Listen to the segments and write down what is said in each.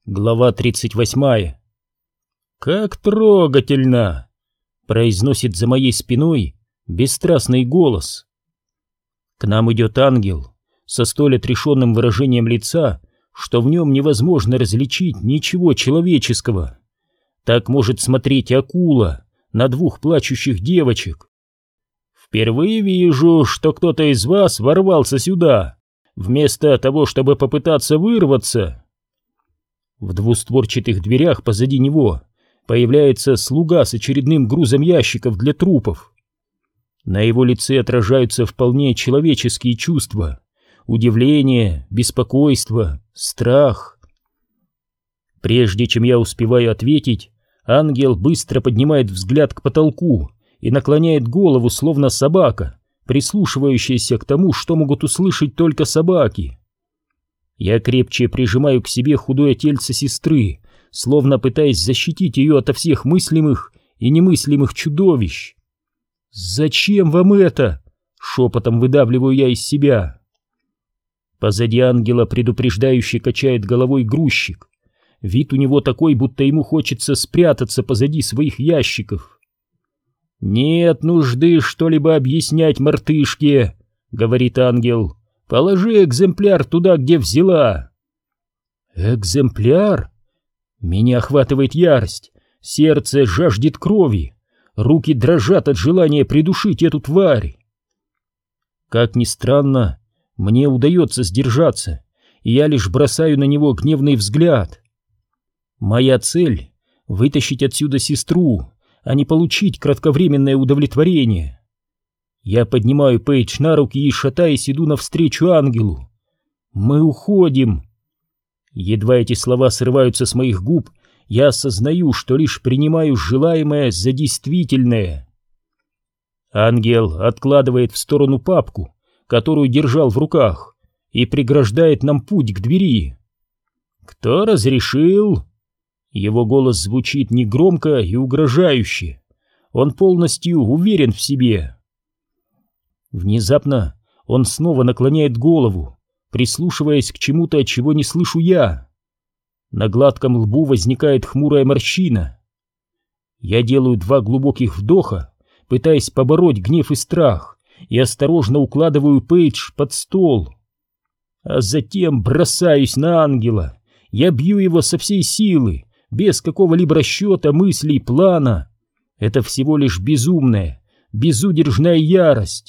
Глава 38. «Как трогательно!» — произносит за моей спиной бесстрастный голос. К нам идет ангел со столь отрешенным выражением лица, что в нем невозможно различить ничего человеческого. Так может смотреть акула на двух плачущих девочек. «Впервые вижу, что кто-то из вас ворвался сюда, вместо того, чтобы попытаться вырваться». В двустворчатых дверях позади него появляется слуга с очередным грузом ящиков для трупов. На его лице отражаются вполне человеческие чувства: удивление, беспокойство, страх. Прежде чем я успеваю ответить, ангел быстро поднимает взгляд к потолку и наклоняет голову, словно собака, прислушивающаяся к тому, что могут услышать только собаки. Я крепче прижимаю к себе худое тельце сестры, словно пытаясь защитить ее ото всех мыслимых и немыслимых чудовищ. «Зачем вам это?» — шепотом выдавливаю я из себя. Позади ангела предупреждающе качает головой грузчик. Вид у него такой, будто ему хочется спрятаться позади своих ящиков. «Нет нужды что-либо объяснять мартышке», — говорит ангел. «Положи экземпляр туда, где взяла». «Экземпляр?» Меня охватывает ярость, сердце жаждет крови, руки дрожат от желания придушить эту тварь. Как ни странно, мне удается сдержаться, и я лишь бросаю на него гневный взгляд. Моя цель — вытащить отсюда сестру, а не получить кратковременное удовлетворение. Я поднимаю Пейдж на руки и, шатаясь, иду навстречу ангелу. «Мы уходим!» Едва эти слова срываются с моих губ, я осознаю, что лишь принимаю желаемое за действительное. Ангел откладывает в сторону папку, которую держал в руках, и преграждает нам путь к двери. «Кто разрешил?» Его голос звучит негромко и угрожающе. Он полностью уверен в себе. Внезапно он снова наклоняет голову, прислушиваясь к чему-то, чего не слышу я. На гладком лбу возникает хмурая морщина. Я делаю 2 глубоких вдоха, пытаясь побороть гнев и страх, и осторожно укладываю Пейдж под стол. А затем бросаюсь на ангела. Я бью его со всей силы, без какого-либо расчета, мыслей, плана. Это всего лишь безумная, безудержная ярость.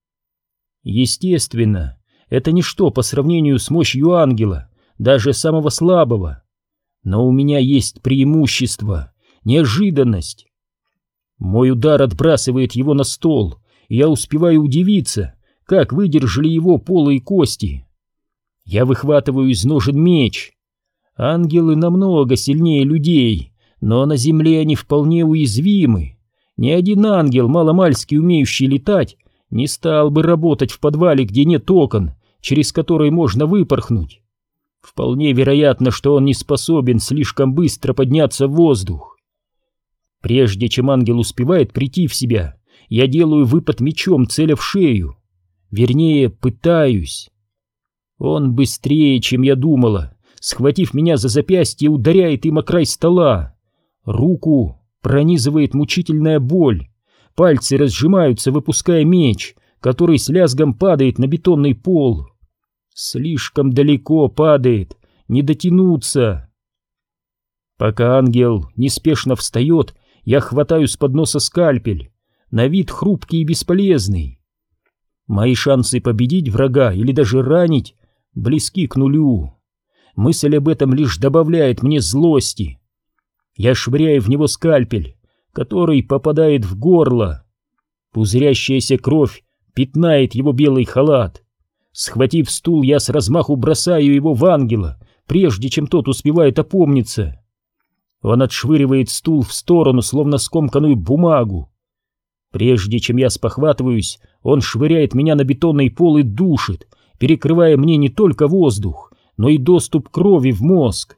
Естественно, это ничто по сравнению с мощью ангела, даже самого слабого. Но у меня есть преимущество, неожиданность. Мой удар отбрасывает его на стол, и я успеваю удивиться, как выдержали его полые кости. Я выхватываю из ножен меч. Ангелы намного сильнее людей, но на земле они вполне уязвимы. Ни один ангел, маломальски умеющий летать, не стал бы работать в подвале, где нет окон, через которые можно выпорхнуть. Вполне вероятно, что он не способен слишком быстро подняться в воздух. Прежде чем ангел успевает прийти в себя, я делаю выпад мечом, целя в шею. Вернее, пытаюсь. Он быстрее, чем я думала, схватив меня за запястье, ударяет им о край стола. Руку пронизывает мучительная боль. Пальцы разжимаются, выпуская меч, который с лязгом падает на бетонный пол. Слишком далеко падает, не дотянуться. Пока ангел неспешно встает, я хватаю с подноса скальпель, на вид хрупкий и бесполезный. Мои шансы победить врага или даже ранить близки к нулю. Мысль об этом лишь добавляет мне злости. Я швыряю в него скальпель, который попадает в горло. Пузырящаяся кровь пятнает его белый халат. Схватив стул, я с размаху бросаю его в ангела, прежде чем тот успевает опомниться. Он отшвыривает стул в сторону, словно скомканную бумагу. Прежде чем я спохватываюсь, он швыряет меня на бетонный пол и душит, перекрывая мне не только воздух, но и доступ крови в мозг.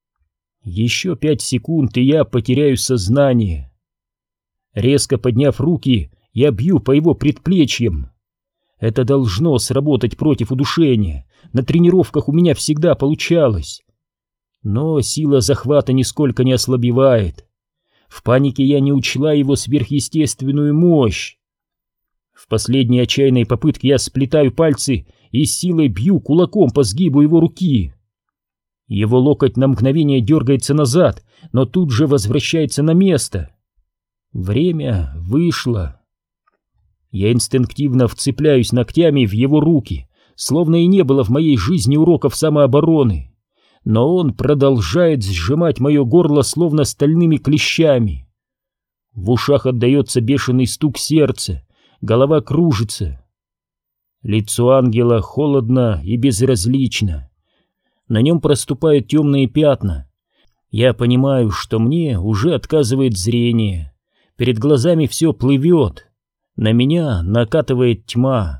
Еще 5 секунд, и я потеряю сознание. Резко подняв руки, я бью по его предплечьям. Это должно сработать против удушения. На тренировках у меня всегда получалось. Но сила захвата нисколько не ослабевает. В панике я не учла его сверхъестественную мощь. В последней отчаянной попытке я сплетаю пальцы и с силой бью кулаком по сгибу его руки. Его локоть на мгновение дергается назад, но тут же возвращается на место. Время вышло. Я инстинктивно вцепляюсь ногтями в его руки, словно и не было в моей жизни уроков самообороны. Но он продолжает сжимать мое горло словно стальными клещами. В ушах отдается бешеный стук сердца, голова кружится. Лицо ангела холодно и безразлично. На нем проступают темные пятна. Я понимаю, что мне уже отказывает зрение. Перед глазами все плывет. На меня накатывает тьма.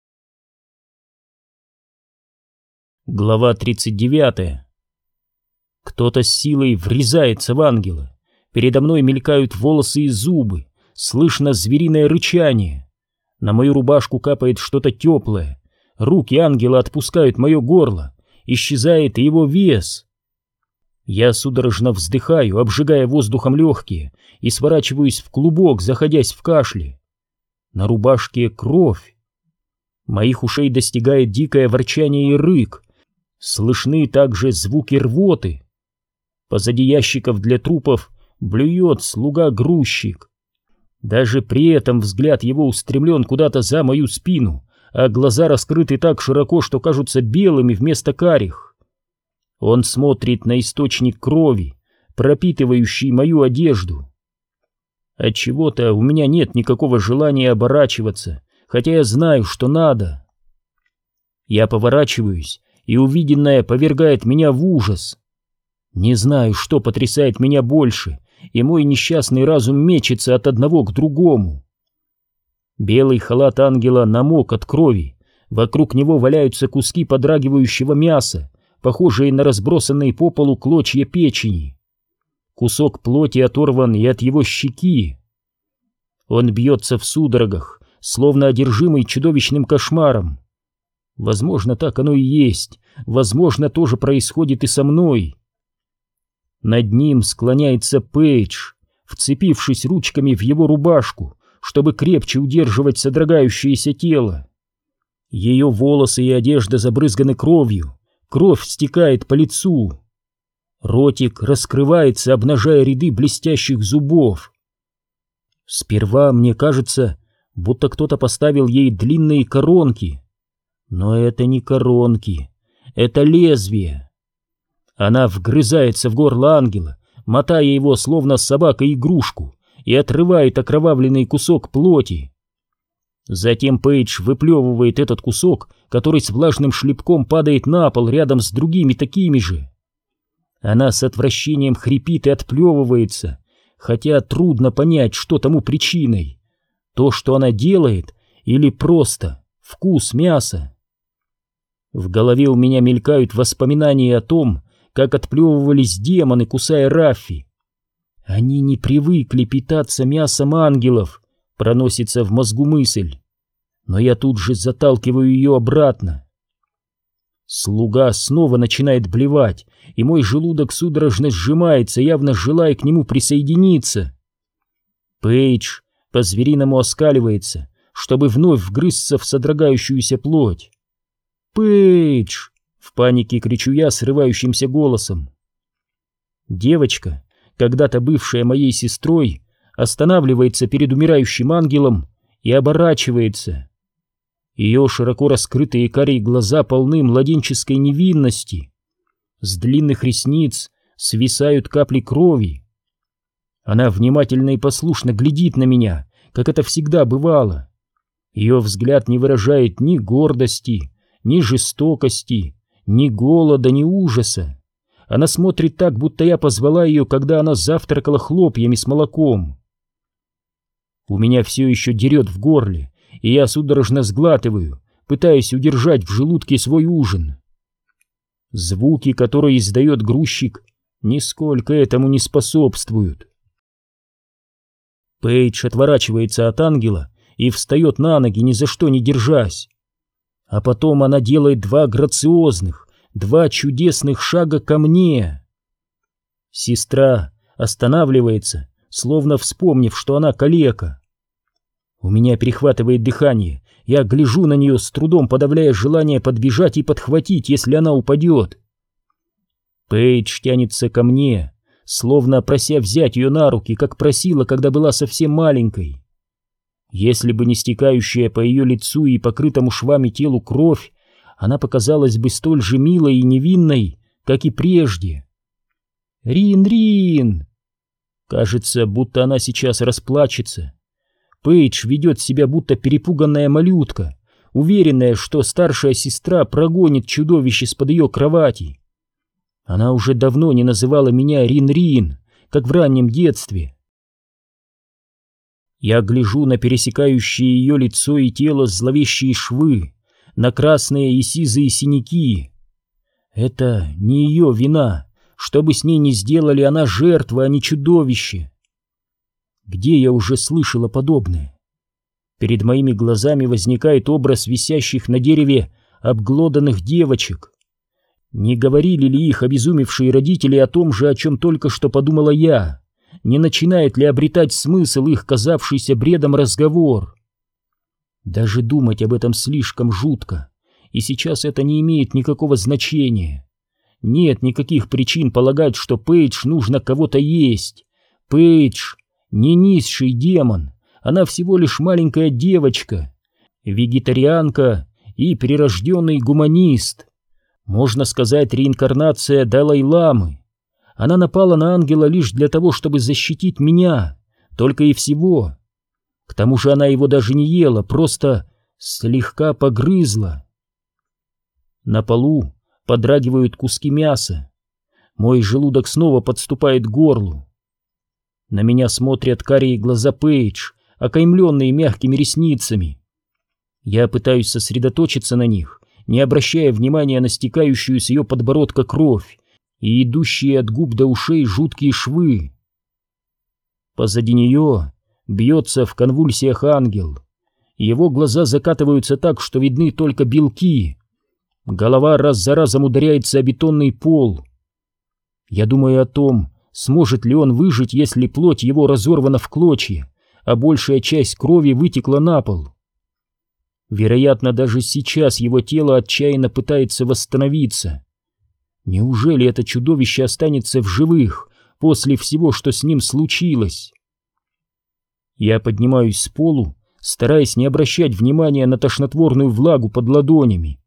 Глава 39. Кто-то с силой врезается в ангела. Передо мной мелькают волосы и зубы. Слышно звериное рычание. На мою рубашку капает что-то теплое. Руки ангела отпускают мое горло. Исчезает и его вес. Я судорожно вздыхаю, обжигая воздухом легкие, и сворачиваюсь в клубок, заходясь в кашле. На рубашке кровь. Моих ушей достигает дикое ворчание и рык. Слышны также звуки рвоты. Позади ящиков для трупов блюет слуга-грузчик. Даже при этом взгляд его устремлен куда-то за мою спину, а глаза раскрыты так широко, что кажутся белыми вместо карих. Он смотрит на источник крови, пропитывающий мою одежду. Отчего-то у меня нет никакого желания оборачиваться, хотя я знаю, что надо. Я поворачиваюсь, и увиденное повергает меня в ужас. Не знаю, что потрясает меня больше, и мой несчастный разум мечется от одного к другому. Белый халат ангела намок от крови, вокруг него валяются куски подрагивающего мяса, похожие на разбросанные по полу клочья печени. Кусок плоти оторван и от его щеки. Он бьется в судорогах, словно одержимый чудовищным кошмаром. Возможно, так оно и есть, возможно, тоже происходит и со мной. Над ним склоняется Пейдж, вцепившись ручками в его рубашку, чтобы крепче удерживать содрогающееся тело. Ее волосы и одежда забрызганы кровью, кровь стекает по лицу. Ротик раскрывается, обнажая ряды блестящих зубов. Сперва мне кажется, будто кто-то поставил ей длинные коронки. Но это не коронки, это лезвие. Она вгрызается в горло ангела, мотая его словно собака игрушку, и отрывает окровавленный кусок плоти. Затем Пейдж выплевывает этот кусок, который с влажным шлепком падает на пол рядом с другими такими же. Она с отвращением хрипит и отплевывается, хотя трудно понять, что тому причиной. То, что она делает, или просто вкус мяса. В голове у меня мелькают воспоминания о том, как отплевывались демоны, кусая Раффи. Они не привыкли питаться мясом ангелов, проносится в мозгу мысль. Но я тут же заталкиваю ее обратно. Слуга снова начинает блевать, и мой желудок судорожно сжимается, явно желая к нему присоединиться. Пейдж по-звериному оскаливается, чтобы вновь вгрызться в содрогающуюся плоть. «Пейдж!» — в панике кричу я срывающимся голосом. Девочка, когда-то бывшая моей сестрой, останавливается перед умирающим ангелом и оборачивается. Ее широко раскрытые карие глаза полны младенческой невинности. С длинных ресниц свисают капли крови. Она внимательно и послушно глядит на меня, как это всегда бывало. Ее взгляд не выражает ни гордости, ни жестокости, ни голода, ни ужаса. Она смотрит так, будто я позвала ее, когда она завтракала хлопьями с молоком. У меня все еще дерет в горле, и я судорожно сглатываю, пытаясь удержать в желудке свой ужин. Звуки, которые издает грузчик, нисколько этому не способствуют. Пейдж отворачивается от ангела и встает на ноги, ни за что не держась. А потом она делает два грациозных, два чудесных шага ко мне. Сестра останавливается, словно вспомнив, что она калека. У меня перехватывает дыхание. Я гляжу на нее, с трудом подавляя желание подбежать и подхватить, если она упадет. Пейдж тянется ко мне, словно прося взять ее на руки, как просила, когда была совсем маленькой. Если бы не стекающая по ее лицу и покрытому швами телу кровь, она показалась бы столь же милой и невинной, как и прежде. «Рин-Рин!» Кажется, будто она сейчас расплачется. Пейдж ведет себя, будто перепуганная малютка, уверенная, что старшая сестра прогонит чудовище с-под ее кровати. Она уже давно не называла меня Рин-Рин, как в раннем детстве. Я гляжу на пересекающие ее лицо и тело зловещие швы, на красные и сизые синяки. Это не ее вина. Что бы с ней ни сделали, она жертва, а не чудовище. Где я уже слышала подобное? Перед моими глазами возникает образ висящих на дереве обглоданных девочек. Не говорили ли их обезумевшие родители о том же, о чем только что подумала я? Не начинает ли обретать смысл их казавшийся бредом разговор? Даже думать об этом слишком жутко, и сейчас это не имеет никакого значения. Нет никаких причин полагать, что Пейдж нужно кого-то есть. Пейдж не низший демон, она всего лишь маленькая девочка, вегетарианка и прирожденный гуманист. Можно сказать, реинкарнация Далай-ламы. Она напала на ангела лишь для того, чтобы защитить меня, только и всего. К тому же она его даже не ела, просто слегка погрызла. На полу подрагивают куски мяса. Мой желудок снова подступает к горлу. На меня смотрят карие глаза Пейдж, окаймленные мягкими ресницами. Я пытаюсь сосредоточиться на них, не обращая внимания на стекающую с ее подбородка кровь и идущие от губ до ушей жуткие швы. Позади нее бьется в конвульсиях ангел. Его глаза закатываются так, что видны только белки. Голова раз за разом ударяется о бетонный пол. Я думаю о том, сможет ли он выжить, если плоть его разорвана в клочья, а большая часть крови вытекла на пол. Вероятно, даже сейчас его тело отчаянно пытается восстановиться. Неужели это чудовище останется в живых после всего, что с ним случилось? Я поднимаюсь с полу, стараясь не обращать внимания на тошнотворную влагу под ладонями.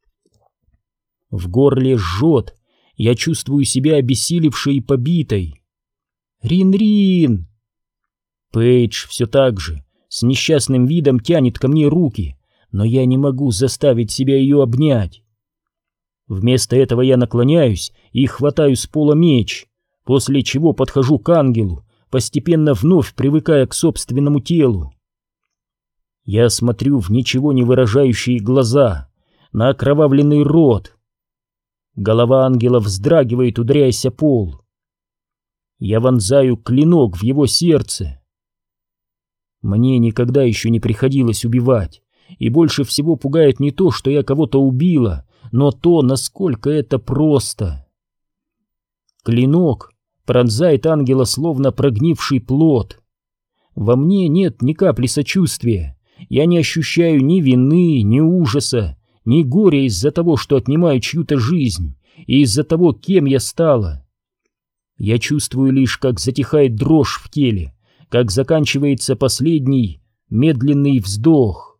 В горле жжет, я чувствую себя обессилевшей и побитой. «Рин-Рин!» Пейдж все так же, с несчастным видом тянет ко мне руки, но я не могу заставить себя ее обнять. Вместо этого я наклоняюсь и хватаю с пола меч, после чего подхожу к ангелу, постепенно вновь привыкая к собственному телу. Я смотрю в ничего не выражающие глаза, на окровавленный рот. Голова ангела вздрагивает, ударяясь о пол. Я вонзаю клинок в его сердце. Мне никогда еще не приходилось убивать, и больше всего пугает не то, что я кого-то убила, но то, насколько это просто. Клинок пронзает ангела, словно прогнивший плод. Во мне нет ни капли сочувствия, я не ощущаю ни вины, ни ужаса, ни горя из-за того, что отнимаю чью-то жизнь, и из-за того, кем я стала. Я чувствую лишь, как затихает дрожь в теле, как заканчивается последний медленный вздох.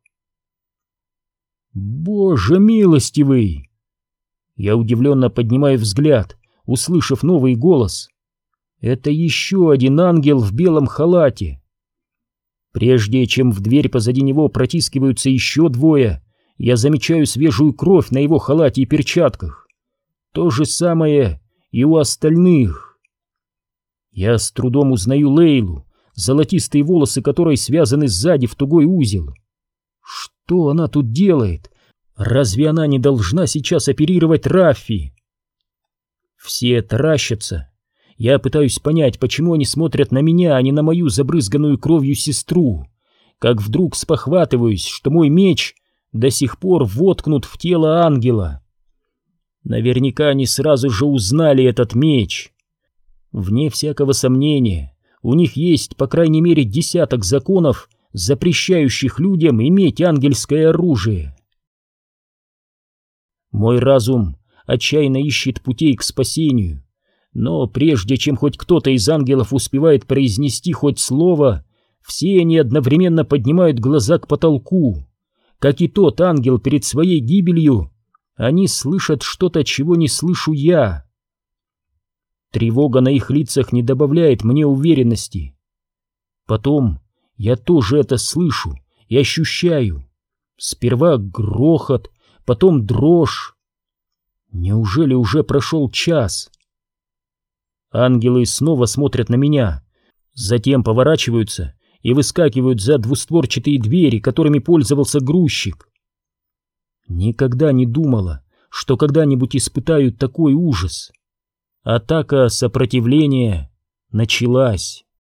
«Боже милостивый!» Я удивленно поднимаю взгляд, услышав новый голос. Это еще один ангел в белом халате. Прежде чем в дверь позади него протискиваются еще двое, я замечаю свежую кровь на его халате и перчатках. То же самое и у остальных. Я с трудом узнаю Лейлу, золотистые волосы которой связаны сзади в тугой узел. Что она тут делает? Разве она не должна сейчас оперировать Раффи? Все таращатся. Я пытаюсь понять, почему они смотрят на меня, а не на мою забрызганную кровью сестру. Как вдруг спохватываюсь, что мой меч до сих пор воткнут в тело ангела. Наверняка они сразу же узнали этот меч. Вне всякого сомнения, у них есть по крайней мере десяток законов, запрещающих людям иметь ангельское оружие. Мой разум отчаянно ищет путей к спасению, но прежде чем хоть кто-то из ангелов успевает произнести хоть слово, все они одновременно поднимают глаза к потолку. Как и тот ангел перед своей гибелью, они слышат что-то, чего не слышу я. Тревога на их лицах не добавляет мне уверенности. Потом я тоже это слышу и ощущаю. Сперва грохот, потом дрожь. Неужели уже прошел час? Ангелы снова смотрят на меня, затем поворачиваются и выскакивают за двустворчатые двери, которыми пользовался грузчик. Никогда не думала, что когда-нибудь испытаю такой ужас. Атака сопротивления началась.